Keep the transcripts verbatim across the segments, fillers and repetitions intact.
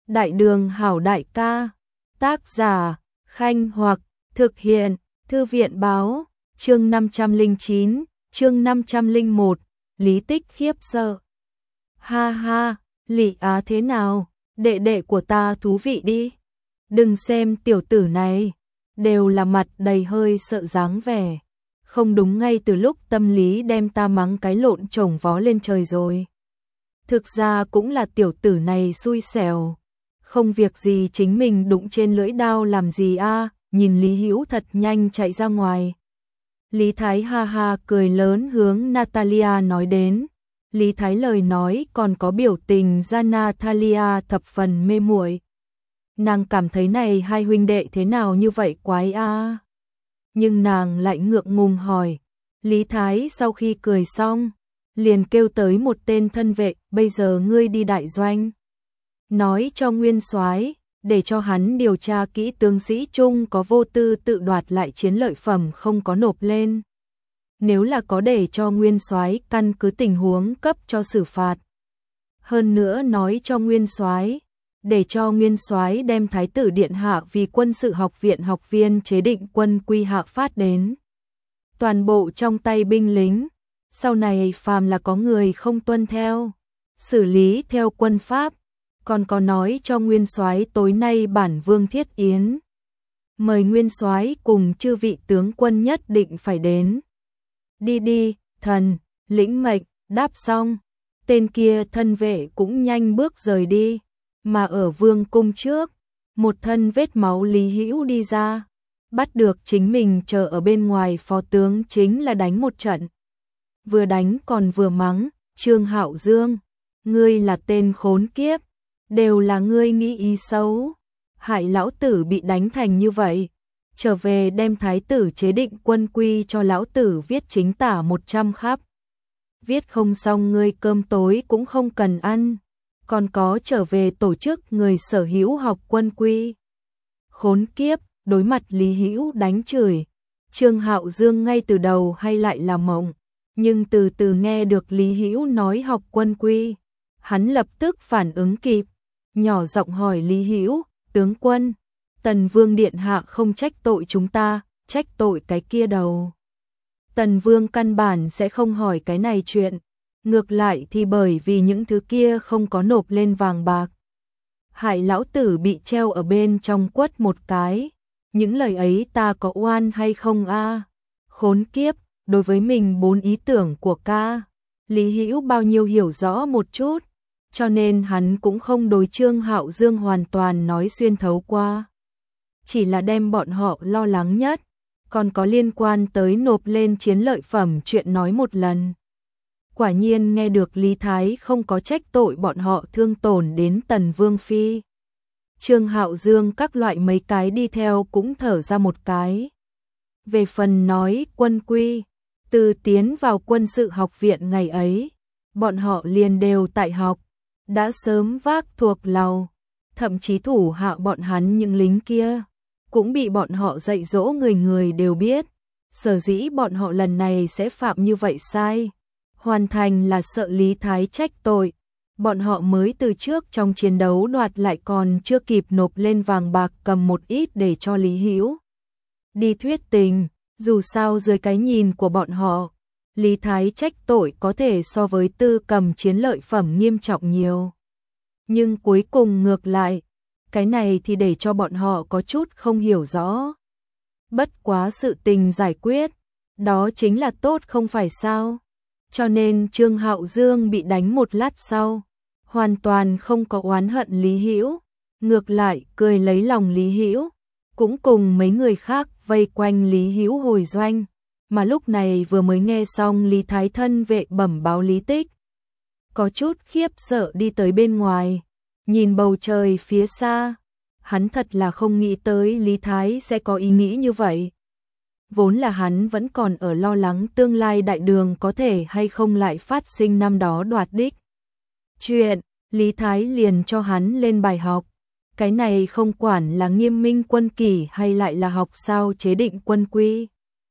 Đại đường hảo đại ca. Tác giả, Khanh Hoặc, thực hiện, Thư viện báo, chương năm trăm lẻ chín, chương năm trăm lẻ một, Lý Tích khiếp sợ. Ha ha, Lý Á thế nào, đệ đệ của ta thú vị đi. Đừng xem tiểu tử này, đều là mặt đầy hơi sợ dáng vẻ. Không đúng, ngay từ lúc tâm lý đem ta mắng cái lộn chồng vó lên trời rồi. Thực ra cũng là tiểu tử này xui xẻo. Không việc gì chính mình đụng trên lưỡi đao làm gì a? Nhìn Lý Hữu thật nhanh chạy ra ngoài. Lý Thái ha ha cười lớn hướng Natalia nói đến. Lý Thái lời nói còn có biểu tình ra Natalia thập phần mê muội. Nàng cảm thấy này hai huynh đệ thế nào như vậy quái a. Nhưng nàng lại ngượng ngùng hỏi. Lý Thái sau khi cười xong, liền kêu tới một tên thân vệ, bây giờ ngươi đi đại doanh. Nói cho Nguyên Soái, để cho hắn điều tra kỹ tướng sĩ Trung có vô tư tự đoạt lại chiến lợi phẩm không có nộp lên. Nếu là có để cho Nguyên Soái căn cứ tình huống cấp cho xử phạt. Hơn nữa nói cho Nguyên Soái, để cho Nguyên Soái đem Thái tử điện hạ vì quân sự học viện học viên chế định quân quy hạ phát đến. Toàn bộ trong tay binh lính, sau này phàm là có người không tuân theo, xử lý theo quân pháp. Còn có nói cho Nguyên Soái tối nay bản vương thiết yến, mời Nguyên Soái cùng chư vị tướng quân nhất định phải đến. Đi đi, thần, lĩnh mệnh. Đáp xong, tên kia thân vệ cũng nhanh bước rời đi, mà ở vương cung trước, một thân vết máu Lý Hữu đi ra, bắt được chính mình chờ ở bên ngoài phó tướng chính là đánh một trận. Vừa đánh còn vừa mắng, Trương Hạo Dương, ngươi là tên khốn kiếp. Đều là ngươi nghĩ ý xấu, hại lão tử bị đánh thành như vậy, trở về đem thái tử chế định quân quy cho lão tử viết chính tả một trăm khắp. Viết không xong ngươi cơm tối cũng không cần ăn, còn có trở về tổ chức người sở hữu học quân quy. Khốn kiếp, đối mặt Lý Hữu đánh chửi, Trương Hạo Dương ngay từ đầu hay lại là mộng, nhưng từ từ nghe được Lý Hữu nói học quân quy, hắn lập tức phản ứng kịp. Nhỏ giọng hỏi Lý Hữu, tướng quân, Tần Vương điện hạ không trách tội chúng ta, trách tội cái kia đầu. Tần Vương căn bản sẽ không hỏi cái này chuyện, ngược lại thì bởi vì những thứ kia không có nộp lên vàng bạc. Hại lão tử bị treo ở bên trong quất một cái, những lời ấy ta có oan hay không a? Khốn kiếp, đối với mình bốn ý tưởng của ca, Lý Hữu bao nhiêu hiểu rõ một chút. Cho nên hắn cũng không đối Trương Hạo Dương hoàn toàn nói xuyên thấu qua. Chỉ là đem bọn họ lo lắng nhất, còn có liên quan tới nộp lên chiến lợi phẩm chuyện nói một lần. Quả nhiên nghe được Lý Thái không có trách tội bọn họ thương tổn đến Tần Vương Phi. Trương Hạo Dương các loại mấy cái đi theo cũng thở ra một cái. Về phần nói quân quy, từ tiến vào quân sự học viện ngày ấy, bọn họ liền đều tại học. Đã sớm vác thuộc lòng, thậm chí thủ hạ bọn hắn những lính kia, cũng bị bọn họ dạy dỗ người người đều biết. Sở dĩ bọn họ lần này sẽ phạm như vậy sai, hoàn thành là sợ Lý Thái trách tội. Bọn họ mới từ trước trong chiến đấu đoạt lại còn chưa kịp nộp lên vàng bạc cầm một ít để cho Lý Hữu đi thuyết tình, dù sao dưới cái nhìn của bọn họ, Lý Thái trách tội có thể so với tư cầm chiến lợi phẩm nghiêm trọng nhiều. Nhưng cuối cùng ngược lại, cái này thì để cho bọn họ có chút không hiểu rõ. Bất quá sự tình giải quyết, đó chính là tốt không phải sao. Cho nên Trương Hạo Dương bị đánh một lát sau, hoàn toàn không có oán hận Lý Hữu, ngược lại cười lấy lòng Lý Hữu, cũng cùng mấy người khác vây quanh Lý Hữu hồi doanh. Mà lúc này vừa mới nghe xong Lý Thái thân vệ bẩm báo Lý Tích, có chút khiếp sợ đi tới bên ngoài, nhìn bầu trời phía xa, hắn thật là không nghĩ tới Lý Thái sẽ có ý nghĩ như vậy. Vốn là hắn vẫn còn ở lo lắng tương lai đại đường có thể hay không lại phát sinh năm đó đoạt đích. Chuyện, Lý Thái liền cho hắn lên bài học, cái này không quản là nghiêm minh quân kỷ hay lại là học sao chế định quân quy.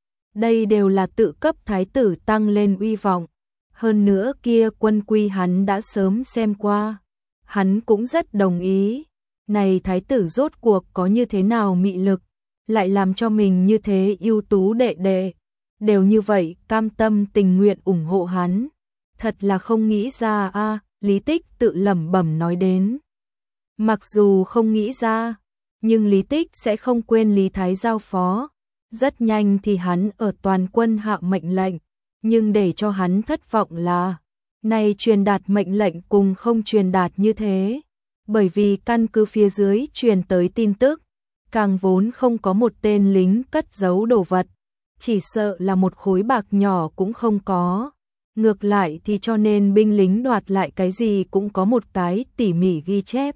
Đây đều là tự cấp thái tử tăng lên uy vọng. Hơn nữa kia quân quy hắn đã sớm xem qua. Hắn cũng rất đồng ý. này thái tử rốt cuộc có như thế nào mị lực, lại làm cho mình như thế ưu tú đệ đệ, đều như vậy cam tâm tình nguyện ủng hộ hắn. Thật là không nghĩ ra a, Lý Tích tự lẩm bẩm nói đến. Mặc dù không nghĩ ra, nhưng Lý Tích sẽ không quên Lý Thái giao phó. Rất nhanh thì hắn ở toàn quân hạ mệnh lệnh, nhưng để cho hắn thất vọng là, này truyền đạt mệnh lệnh cùng không truyền đạt như thế. Bởi vì căn cứ phía dưới truyền tới tin tức, càng vốn không có một tên lính cất giấu đồ vật, chỉ sợ là một khối bạc nhỏ cũng không có. Ngược lại thì cho nên binh lính đoạt lại cái gì cũng có một cái tỉ mỉ ghi chép.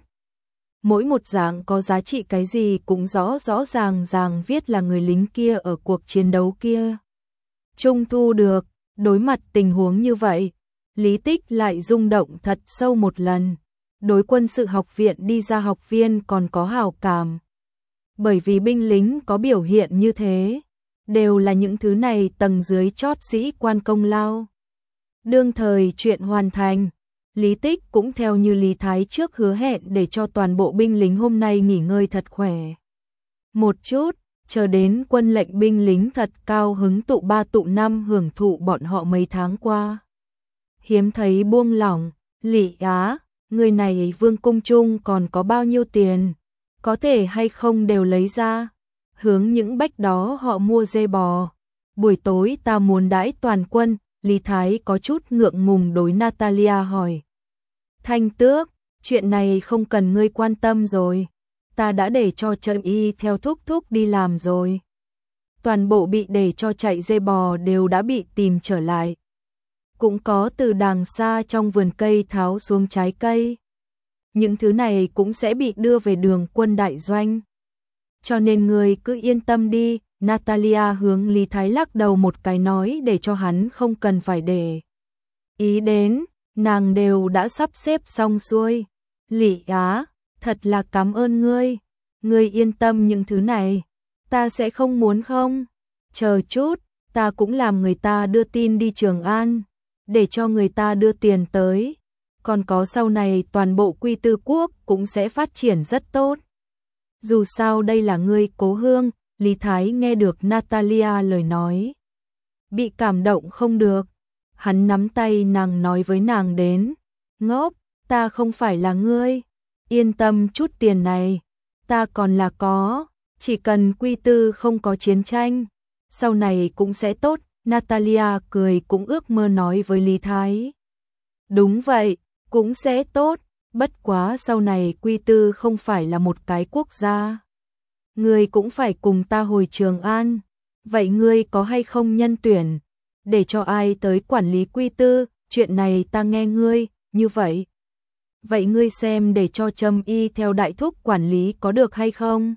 Mỗi một dạng có giá trị cái gì cũng rõ rõ ràng ràng viết là người lính kia ở cuộc chiến đấu kia trung thu được. Đối mặt tình huống như vậy, Lý Tích lại rung động thật sâu một lần. Đối quân sự học viện đi ra học viên còn có hảo cảm. Bởi vì binh lính có biểu hiện như thế, đều là những thứ này tầng dưới chót sĩ quan công lao. Đương thời chuyện hoàn thành, Lý Tích cũng theo như Lý Thái trước hứa hẹn để cho toàn bộ binh lính hôm nay nghỉ ngơi thật khỏe một chút, chờ đến quân lệnh binh lính thật cao hứng tụ ba tụ năm hưởng thụ bọn họ mấy tháng qua. Hiếm thấy buông lỏng. Lý Á, người này vương cung chung còn có bao nhiêu tiền, có thể hay không đều lấy ra, hướng những bách đó họ mua dê bò. Buổi tối ta muốn đãi toàn quân. Lý Thái có chút ngượng ngùng đối Natalia hỏi. Thanh tước, chuyện này không cần ngươi quan tâm rồi, ta đã để cho Trâm Y theo thúc thúc đi làm rồi. Toàn bộ bị để cho chạy dê bò đều đã bị tìm trở lại. Cũng có từ đàng xa trong vườn cây tháo xuống trái cây. Những thứ này cũng sẽ bị đưa về đường quân đại doanh. Cho nên ngươi cứ yên tâm đi. Natalia hướng Lý Thái lắc đầu một cái nói để cho hắn không cần phải để ý đến, nàng đều đã sắp xếp xong xuôi. Lý Á, thật là cảm ơn ngươi, ngươi yên tâm những thứ này, ta sẽ không muốn không. Chờ chút, ta cũng làm người ta đưa tin đi Trường An, để cho người ta đưa tiền tới, còn có sau này toàn bộ Quy Tư Quốc cũng sẽ phát triển rất tốt. Dù sao đây là ngươi cố hương. Lý Thái nghe được Natalia lời nói, bị cảm động không được. Hắn nắm tay nàng nói với nàng đến, ngốc, ta không phải là ngươi, yên tâm chút tiền này, ta còn là có, chỉ cần Quy Tư không có chiến tranh, sau này cũng sẽ tốt. Natalia cười cũng ước mơ nói với Lý Thái. Đúng vậy, cũng sẽ tốt, bất quá sau này Quy Tư không phải là một cái quốc gia. Ngươi cũng phải cùng ta hồi Trường An, vậy ngươi có hay không nhân tuyển, để cho ai tới quản lý Quy Tư, chuyện này ta nghe ngươi, như vậy. Vậy ngươi xem để cho Trâm Y theo đại thúc quản lý có được hay không?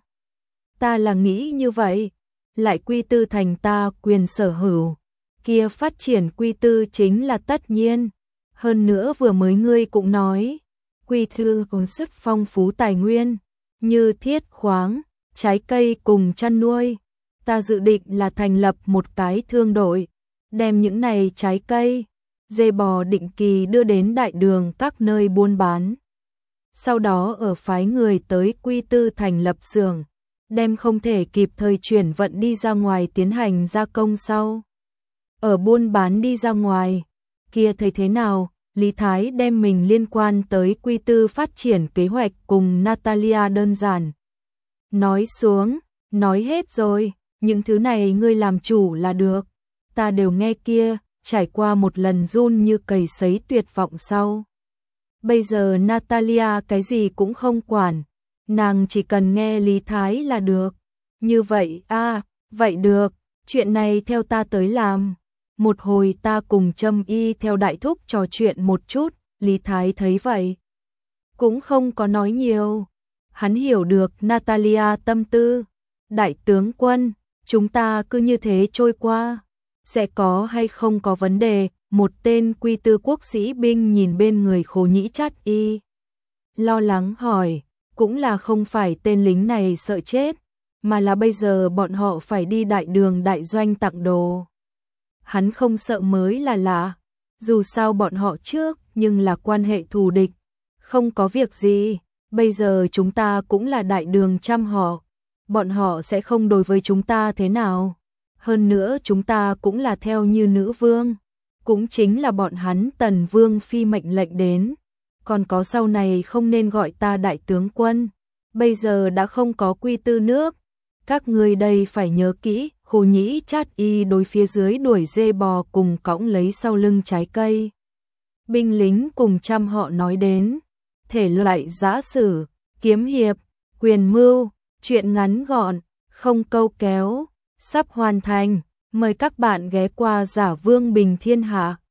Ta là nghĩ như vậy, lại Quy Tư thành ta quyền sở hữu, kia phát triển Quy Tư chính là tất nhiên. Hơn nữa vừa mới ngươi cũng nói, Quy Tư còn sức phong phú tài nguyên, như thiết khoáng, trái cây cùng chăn nuôi. Ta dự định là thành lập một cái thương đội, đem những này trái cây, dê bò định kỳ đưa đến đại đường các nơi buôn bán. Sau đó ở phái người tới Quy Tư thành lập xưởng, đem không thể kịp thời chuyển vận đi ra ngoài tiến hành gia công sau. Ở buôn bán đi ra ngoài, kia thấy thế nào? Lý Thái đem mình liên quan tới Quy Tư phát triển kế hoạch cùng Natalia đơn giản nói xuống, nói hết rồi, những thứ này ngươi làm chủ là được, ta đều nghe kia. Trải qua một lần run như cầy sấy tuyệt vọng sau, bây giờ Natalia cái gì cũng không quản, nàng chỉ cần nghe Lý Thái là được. Như vậy a, à, vậy được, chuyện này theo ta tới làm. Một hồi ta cùng Trâm Y theo đại thúc trò chuyện một chút. Lý Thái thấy vậy cũng không có nói nhiều, hắn hiểu được Natalia tâm tư. Đại tướng quân, chúng ta cứ như thế trôi qua, sẽ có hay không có vấn đề? Một tên Quy Tư quốc sĩ binh nhìn bên người Khố Nhĩ Chát Y, lo lắng hỏi. Cũng là không phải tên lính này sợ chết, mà là bây giờ bọn họ phải đi đại đường đại doanh tặng đồ. Hắn không sợ mới là lạ, dù sao bọn họ trước nhưng là quan hệ thù địch, không có việc gì, Bây giờ chúng ta cũng là đại đường trăm họ, bọn họ sẽ không đối với chúng ta thế nào. Hơn nữa chúng ta cũng là theo như nữ vương, cũng chính là bọn hắn Tần Vương phi mệnh lệnh đến. Còn có sau này không nên gọi ta đại tướng quân, bây giờ đã không có quy tư nước. Các ngươi đây phải nhớ kỹ, Khô Nhĩ Chát Y đối phía dưới đuổi dê bò cùng cõng lấy sau lưng trái cây. Binh lính cùng trăm họ nói đến, thể loại giã sử, kiếm hiệp, quyền mưu, chuyện ngắn gọn, không câu kéo, sắp hoàn thành, mời các bạn ghé qua Giả Vương Bình Thiên Hạ.